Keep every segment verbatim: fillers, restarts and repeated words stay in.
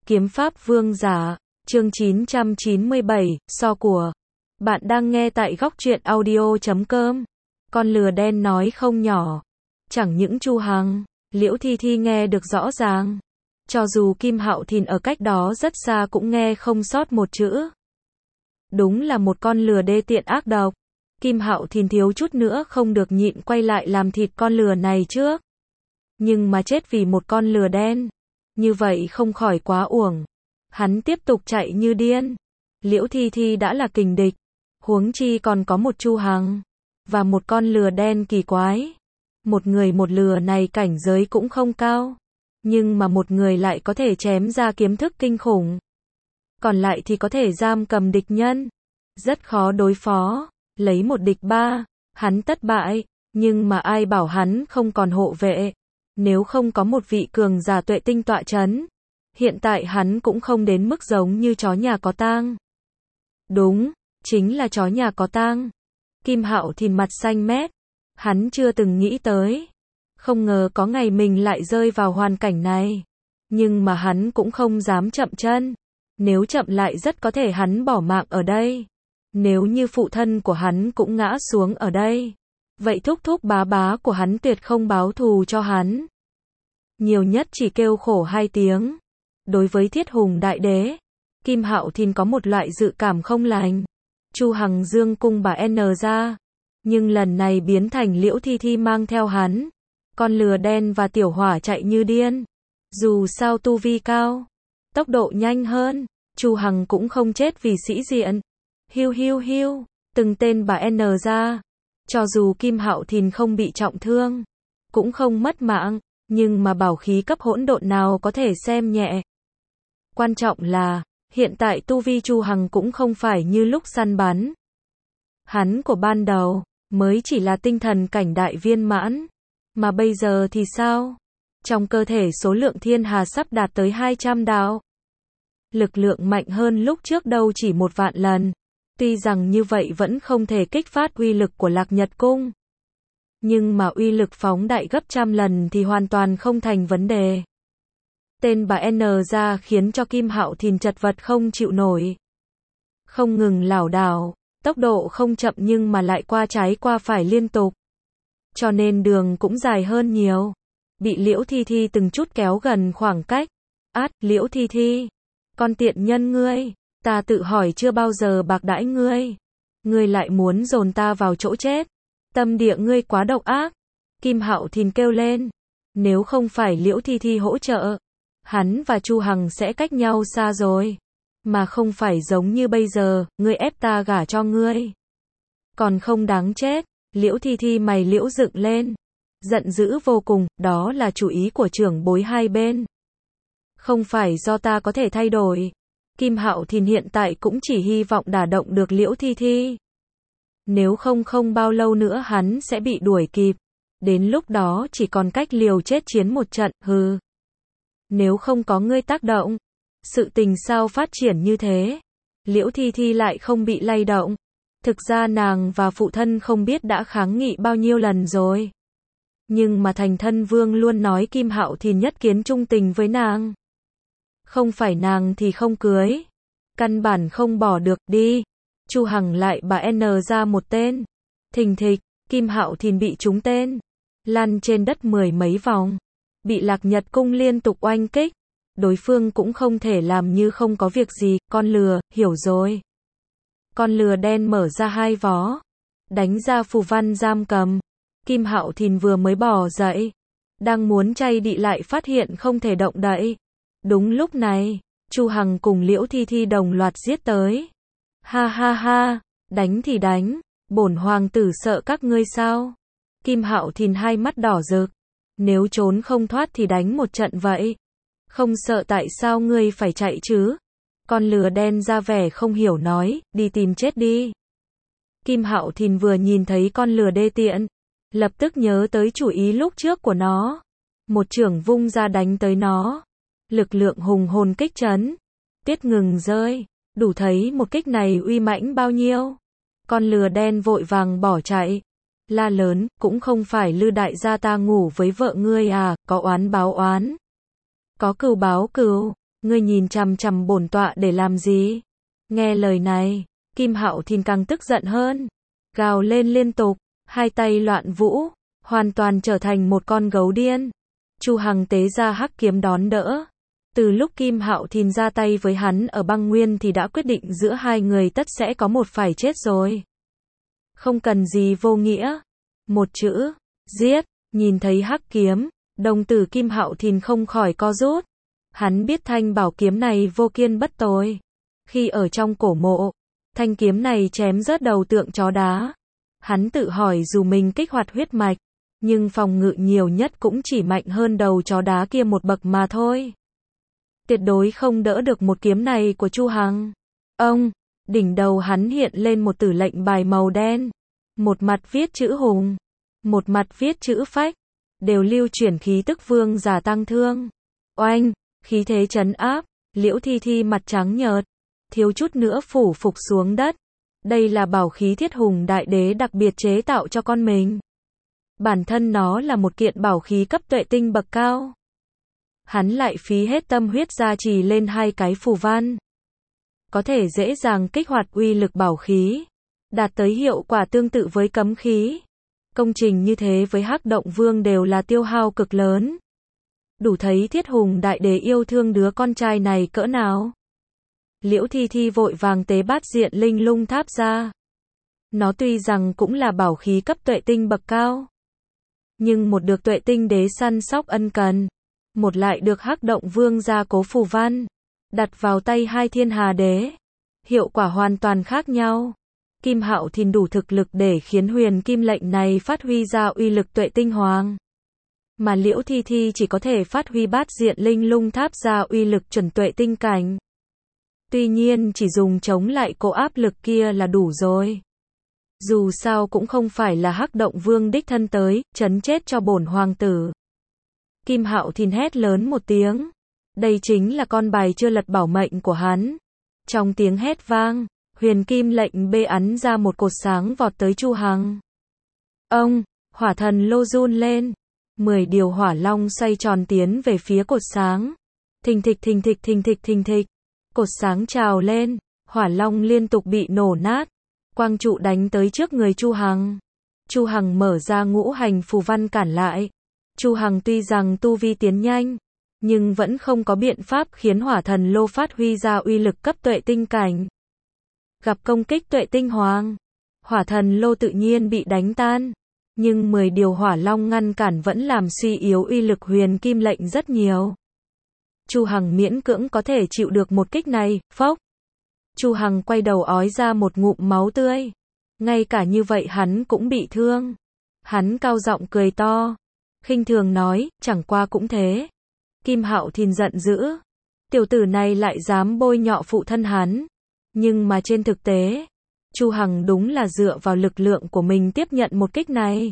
Kiếm pháp vương giả, chương chín trăm chín mươi bảy, so của. Bạn đang nghe tại góc truyện audio chấm com. Con lừa đen nói không nhỏ. Chẳng những Chu Hằng, Liễu Thi Thi nghe được rõ ràng. Cho dù Kim Hạo Thìn ở cách đó rất xa cũng nghe không sót một chữ. Đúng là một con lừa đê tiện ác độc. Kim Hạo Thìn thiếu chút nữa không được nhịn quay lại làm thịt con lừa này trước. Nhưng mà chết vì một con lừa đen. Như vậy không khỏi quá uổng. Hắn tiếp tục chạy như điên. Liễu Thi Thi đã là kình địch. Huống chi còn có một Chu Hằng. Và một con lừa đen kỳ quái. Một người một lừa này cảnh giới cũng không cao. Nhưng mà một người lại có thể chém ra kiếm thức kinh khủng. Còn lại thì có thể giam cầm địch nhân. Rất khó đối phó. Lấy một địch ba. Hắn tất bại. Nhưng mà ai bảo hắn không còn hộ vệ. Nếu không có một vị cường giả tuệ tinh tọa chấn, hiện tại hắn cũng không đến mức giống như chó nhà có tang. Đúng, chính là chó nhà có tang. Kim Hạo Thìn mặt xanh mét, hắn chưa từng nghĩ tới. Không ngờ có ngày mình lại rơi vào hoàn cảnh này. Nhưng mà hắn cũng không dám chậm chân. Nếu chậm lại rất có thể hắn bỏ mạng ở đây. Nếu như phụ thân của hắn cũng ngã xuống ở đây. Vậy thúc thúc bá bá của hắn tuyệt không báo thù cho hắn. Nhiều nhất chỉ kêu khổ hai tiếng. Đối với Thiết Hùng Đại Đế, Kim Hạo Thìn có một loại dự cảm không lành. Chu Hằng dương cung bà N ra. Nhưng lần này biến thành Liễu Thi Thi mang theo hắn. Con lừa đen và tiểu hỏa chạy như điên. Dù sao tu vi cao, tốc độ nhanh hơn, Chu Hằng cũng không chết vì sĩ diện. Hiu hiu hiu, từng tên bà N ra. Cho dù Kim Hạo Thìn không bị trọng thương, cũng không mất mạng, nhưng mà bảo khí cấp hỗn độn nào có thể xem nhẹ. Quan trọng là, hiện tại tu vi Chu Hằng cũng không phải như lúc săn bắn. Hắn của ban đầu, mới chỉ là tinh thần cảnh đại viên mãn. Mà bây giờ thì sao? Trong cơ thể số lượng thiên hà sắp đạt tới hai trăm đạo. Lực lượng mạnh hơn lúc trước đâu chỉ một vạn lần. Tuy rằng như vậy vẫn không thể kích phát uy lực của Lạc Nhật Cung. Nhưng mà uy lực phóng đại gấp trăm lần thì hoàn toàn không thành vấn đề. Tên bà N ra khiến cho Kim Hạo Thìn chật vật không chịu nổi. Không ngừng lảo đảo, tốc độ không chậm nhưng mà lại qua trái qua phải liên tục. Cho nên đường cũng dài hơn nhiều. Bị Liễu Thi Thi từng chút kéo gần khoảng cách. Át, Liễu Thi Thi, con tiện nhân ngươi. Ta tự hỏi chưa bao giờ bạc đãi ngươi. Ngươi lại muốn dồn ta vào chỗ chết. Tâm địa ngươi quá độc ác. Kim Hạo Thìn kêu lên. Nếu không phải Liễu Thi Thi hỗ trợ, hắn và Chu Hằng sẽ cách nhau xa rồi. Mà không phải giống như bây giờ, ngươi ép ta gả cho ngươi. Còn không đáng chết. Liễu Thi Thi mày liễu dựng lên. Giận dữ vô cùng, đó là chủ ý của trưởng bối hai bên. Không phải do ta có thể thay đổi. Kim Hạo Thìn hiện tại cũng chỉ hy vọng đả động được Liễu Thi Thi. Nếu không không bao lâu nữa hắn sẽ bị đuổi kịp. Đến lúc đó chỉ còn cách liều chết chiến một trận, hừ. Nếu không có ngươi tác động, sự tình sao phát triển như thế? Liễu Thi Thi lại không bị lay động. Thực ra nàng và phụ thân không biết đã kháng nghị bao nhiêu lần rồi. Nhưng mà Thành Thân Vương luôn nói Kim Hạo Thìn nhất kiến trung tình với nàng. Không phải nàng thì không cưới. Căn bản không bỏ được đi. Chu Hằng lại bà N ra một tên. Thình thịch, Kim Hạo Thìn bị trúng tên. Lăn trên đất mười mấy vòng. Bị Lạc Nhật Cung liên tục oanh kích. Đối phương cũng không thể làm như không có việc gì. Con lừa, hiểu rồi. Con lừa đen mở ra hai vó. Đánh ra phù văn giam cầm. Kim Hạo Thìn vừa mới bò dậy. Đang muốn chay đi lại phát hiện không thể động đậy. Đúng lúc này, Chu Hằng cùng Liễu Thi Thi đồng loạt giết tới. Ha ha ha, đánh thì đánh, bổn hoàng tử sợ các ngươi sao? Kim Hạo Thìn hai mắt đỏ rực. Nếu trốn không thoát thì đánh một trận vậy. Không sợ tại sao ngươi phải chạy chứ? Con lừa đen ra vẻ không hiểu nói, đi tìm chết đi. Kim Hạo Thìn vừa nhìn thấy con lừa đê tiện, lập tức nhớ tới chủ ý lúc trước của nó. Một chưởng vung ra đánh tới nó. Lực lượng hùng hồn kích chấn. Tiết ngừng rơi. Đủ thấy một kích này uy mãnh bao nhiêu. Con lừa đen vội vàng bỏ chạy. La lớn, cũng không phải Lư đại gia ta ngủ với vợ ngươi à, có oán báo oán. Có cừu báo cừu. Ngươi nhìn chằm chằm bổn tọa để làm gì? Nghe lời này, Kim Hạo Thìn càng tức giận hơn, gào lên liên tục, hai tay loạn vũ, hoàn toàn trở thành một con gấu điên. Chu Hằng tế ra hắc kiếm đón đỡ. Từ lúc Kim Hạo Thìn ra tay với hắn ở băng nguyên thì đã quyết định giữa hai người tất sẽ có một phải chết rồi. Không cần gì vô nghĩa. Một chữ, giết. Nhìn thấy hắc kiếm, đồng tử Kim Hạo Thìn không khỏi co rút. Hắn biết thanh bảo kiếm này vô kiên bất tồi. Khi ở trong cổ mộ, thanh kiếm này chém rớt đầu tượng chó đá. Hắn tự hỏi dù mình kích hoạt huyết mạch, nhưng phòng ngự nhiều nhất cũng chỉ mạnh hơn đầu chó đá kia một bậc mà thôi. Tuyệt đối không đỡ được một kiếm này của Chu Hằng. Ông, đỉnh đầu hắn hiện lên một tử lệnh bài màu đen. Một mặt viết chữ hùng, một mặt viết chữ phách, đều lưu chuyển khí tức vương giả tăng thương. Oanh, khí thế trấn áp, Liễu Thi Thi mặt trắng nhợt, thiếu chút nữa phủ phục xuống đất. Đây là bảo khí Thiết Hùng Đại Đế đặc biệt chế tạo cho con mình. Bản thân nó là một kiện bảo khí cấp tuệ tinh bậc cao. Hắn lại phí hết tâm huyết gia trì lên hai cái phù văn. Có thể dễ dàng kích hoạt uy lực bảo khí, đạt tới hiệu quả tương tự với cấm khí. Công trình như thế với Hắc Động Vương đều là tiêu hao cực lớn. Đủ thấy Thiết Hùng Đại Đế yêu thương đứa con trai này cỡ nào. Liễu Thi Thi vội vàng tế bát diện linh lung tháp ra. Nó tuy rằng cũng là bảo khí cấp tuệ tinh bậc cao, nhưng một được tuệ tinh đế săn sóc ân cần, một lại được Hắc Động Vương gia cố phù văn, đặt vào tay hai thiên hà đế. Hiệu quả hoàn toàn khác nhau. Kim Hạo Thìn đủ thực lực để khiến huyền kim lệnh này phát huy ra uy lực tuệ tinh hoàng. Mà Liễu Thi Thi chỉ có thể phát huy bát diện linh lung tháp ra uy lực chuẩn tuệ tinh cảnh. Tuy nhiên chỉ dùng chống lại cỗ áp lực kia là đủ rồi. Dù sao cũng không phải là Hắc Động Vương đích thân tới, trấn chết cho bổn hoàng tử. Kim Hạo Thìn hét lớn một tiếng. Đây chính là con bài chưa lật bảo mệnh của hắn. Trong tiếng hét vang, huyền kim lệnh bê ắn ra một cột sáng vọt tới Chu Hằng. Ông, hỏa thần lô run lên. Mười điều hỏa long xoay tròn tiến về phía cột sáng. Thình thịch thình thịch thình thịch thình thịch. Cột sáng trào lên, hỏa long liên tục bị nổ nát. Quang trụ đánh tới trước người Chu Hằng. Chu Hằng mở ra ngũ hành phù văn cản lại. Chu Hằng tuy rằng tu vi tiến nhanh, nhưng vẫn không có biện pháp khiến hỏa thần lô phát huy ra uy lực cấp tuệ tinh cảnh. Gặp công kích tuệ tinh hoàng, hỏa thần lô tự nhiên bị đánh tan, nhưng mười điều hỏa long ngăn cản vẫn làm suy yếu uy lực huyền kim lệnh rất nhiều. Chu Hằng miễn cưỡng có thể chịu được một kích này. Phốc. Chu Hằng quay đầu ói ra một ngụm máu tươi. Ngay cả như vậy hắn cũng bị thương. Hắn cao giọng cười to, khinh thường nói, chẳng qua cũng thế. Kim Hạo Thìn giận dữ. Tiểu tử này lại dám bôi nhọ phụ thân hắn. Nhưng mà trên thực tế, Chu Hằng đúng là dựa vào lực lượng của mình tiếp nhận một kích này.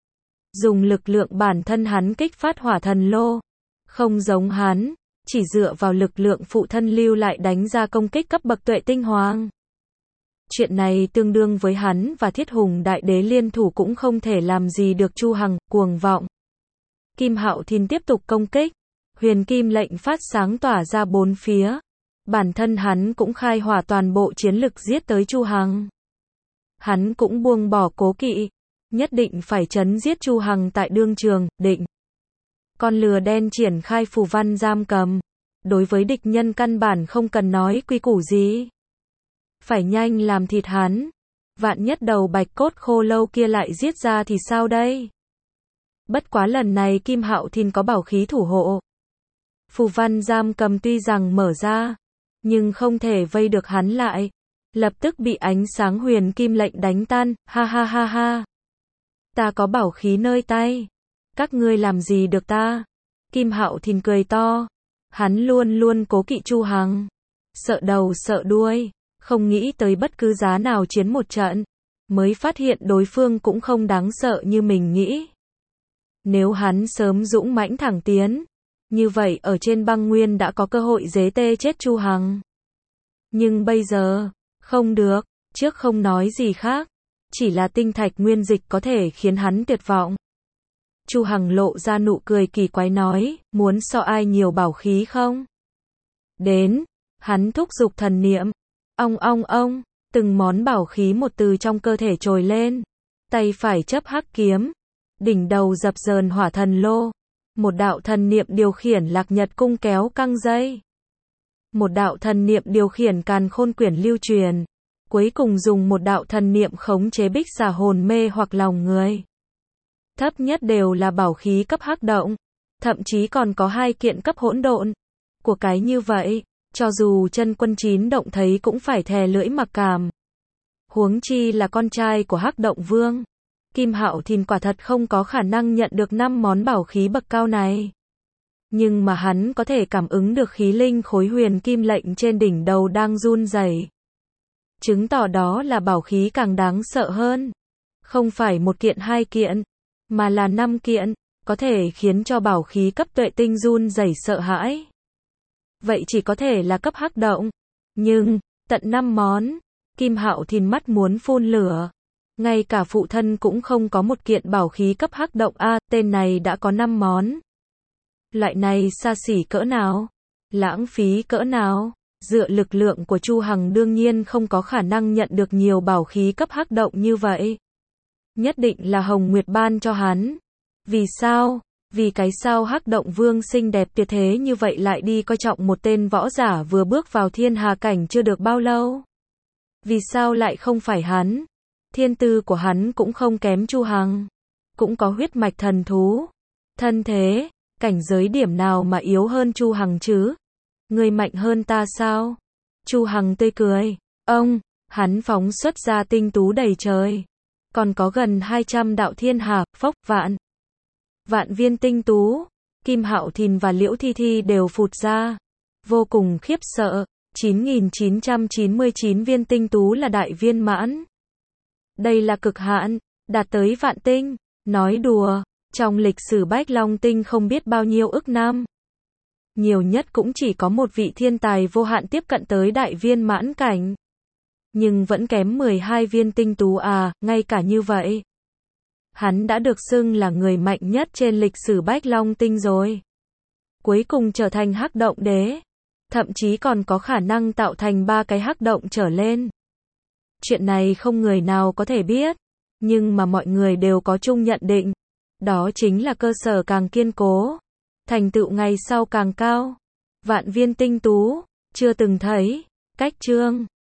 Dùng lực lượng bản thân hắn kích phát hỏa thần lô. Không giống hắn, chỉ dựa vào lực lượng phụ thân lưu lại đánh ra công kích cấp bậc tuệ tinh hoàng. Chuyện này tương đương với hắn và Thiết Hùng Đại Đế liên thủ cũng không thể làm gì được Chu Hằng, cuồng vọng. Kim Hạo Thìn tiếp tục công kích. Huyền kim lệnh phát sáng tỏa ra bốn phía. Bản thân hắn cũng khai hỏa toàn bộ chiến lực giết tới Chu Hằng. Hắn cũng buông bỏ cố kỵ, nhất định phải trấn giết Chu Hằng tại đương trường, định. Con lừa đen triển khai phù văn giam cầm. Đối với địch nhân căn bản không cần nói quy củ gì. Phải nhanh làm thịt hắn. Vạn nhất đầu bạch cốt khô lâu kia lại giết ra thì sao đây? Bất quá lần này Kim Hạo Thìn có bảo khí thủ hộ. Phù văn giam cầm tuy rằng mở ra, nhưng không thể vây được hắn lại. Lập tức bị ánh sáng huyền kim lệnh đánh tan, ha ha ha ha. Ta có bảo khí nơi tay. Các ngươi làm gì được ta? Kim Hạo Thìn cười to. Hắn luôn luôn cố kỵ Chu Hằng. Sợ đầu sợ đuôi. Không nghĩ tới bất cứ giá nào chiến một trận. Mới phát hiện đối phương cũng không đáng sợ như mình nghĩ. Nếu hắn sớm dũng mãnh thẳng tiến, như vậy ở trên băng nguyên đã có cơ hội dế tê chết Chu Hằng. Nhưng bây giờ, không được, trước không nói gì khác. Chỉ là tinh thạch nguyên dịch có thể khiến hắn tuyệt vọng. Chu Hằng lộ ra nụ cười kỳ quái nói, muốn so ai nhiều bảo khí không? Đến, hắn thúc giục thần niệm. Ong ong ong, từng món bảo khí một từ trong cơ thể trồi lên. Tay phải chấp hắc kiếm, đỉnh đầu dập dờn hỏa thần lô. Một đạo thần niệm điều khiển Lạc Nhật cung kéo căng dây. Một đạo thần niệm điều khiển Càn Khôn quyển lưu truyền. Cuối cùng dùng một đạo thần niệm khống chế bích xà hồn mê hoặc lòng người. Thấp nhất đều là bảo khí cấp hắc động. Thậm chí còn có hai kiện cấp hỗn độn. Của cái như vậy, cho dù chân quân chín động thấy cũng phải thè lưỡi mặc cảm. Huống chi là con trai của Hắc Động Vương. Kim Hạo Thìn quả thật không có khả năng nhận được năm món bảo khí bậc cao này. Nhưng mà hắn có thể cảm ứng được khí linh khối huyền kim lệnh trên đỉnh đầu đang run rẩy. Chứng tỏ đó là bảo khí càng đáng sợ hơn. Không phải một kiện hai kiện, mà là năm kiện, có thể khiến cho bảo khí cấp tuệ tinh run rẩy sợ hãi. Vậy chỉ có thể là cấp hắc động. Nhưng, tận năm món, Kim Hạo Thìn mắt muốn phun lửa. Ngay cả phụ thân cũng không có một kiện bảo khí cấp hắc động a, tên này đã có năm món. Loại này xa xỉ cỡ nào? Lãng phí cỡ nào? Dựa lực lượng của Chu Hằng đương nhiên không có khả năng nhận được nhiều bảo khí cấp hắc động như vậy. Nhất định là Hồng Nguyệt ban cho hắn. Vì sao? Vì cái sao Hắc Động Vương xinh đẹp tuyệt thế như vậy lại đi coi trọng một tên võ giả vừa bước vào thiên hà cảnh chưa được bao lâu? Vì sao lại không phải hắn? Thiên tư của hắn cũng không kém Chu Hằng. Cũng có huyết mạch thần thú. Thân thế, cảnh giới điểm nào mà yếu hơn Chu Hằng chứ? Người mạnh hơn ta sao? Chu Hằng tươi cười. Ông, hắn phóng xuất ra tinh tú đầy trời. Còn có gần hai trăm đạo thiên hà, phốc, vạn. Vạn viên tinh tú. Kim Hạo Thìn và Liễu Thi Thi đều phụt ra. Vô cùng khiếp sợ. chín nghìn chín trăm chín mươi chín viên tinh tú là đại viên mãn. Đây là cực hạn. Đạt tới vạn tinh. Nói đùa. Trong lịch sử Bách Long Tinh không biết bao nhiêu ức năm. Nhiều nhất cũng chỉ có một vị thiên tài vô hạn tiếp cận tới đại viên mãn cảnh. Nhưng vẫn kém mười hai viên tinh tú à, ngay cả như vậy. Hắn đã được xưng là người mạnh nhất trên lịch sử Bách Long Tinh rồi. Cuối cùng trở thành Hắc Động Đế. Thậm chí còn có khả năng tạo thành ba cái hắc động trở lên. Chuyện này không người nào có thể biết. Nhưng mà mọi người đều có chung nhận định. Đó chính là cơ sở càng kiên cố. Thành tựu ngày sau càng cao. Vạn viên tinh tú. Chưa từng thấy. Cách chương.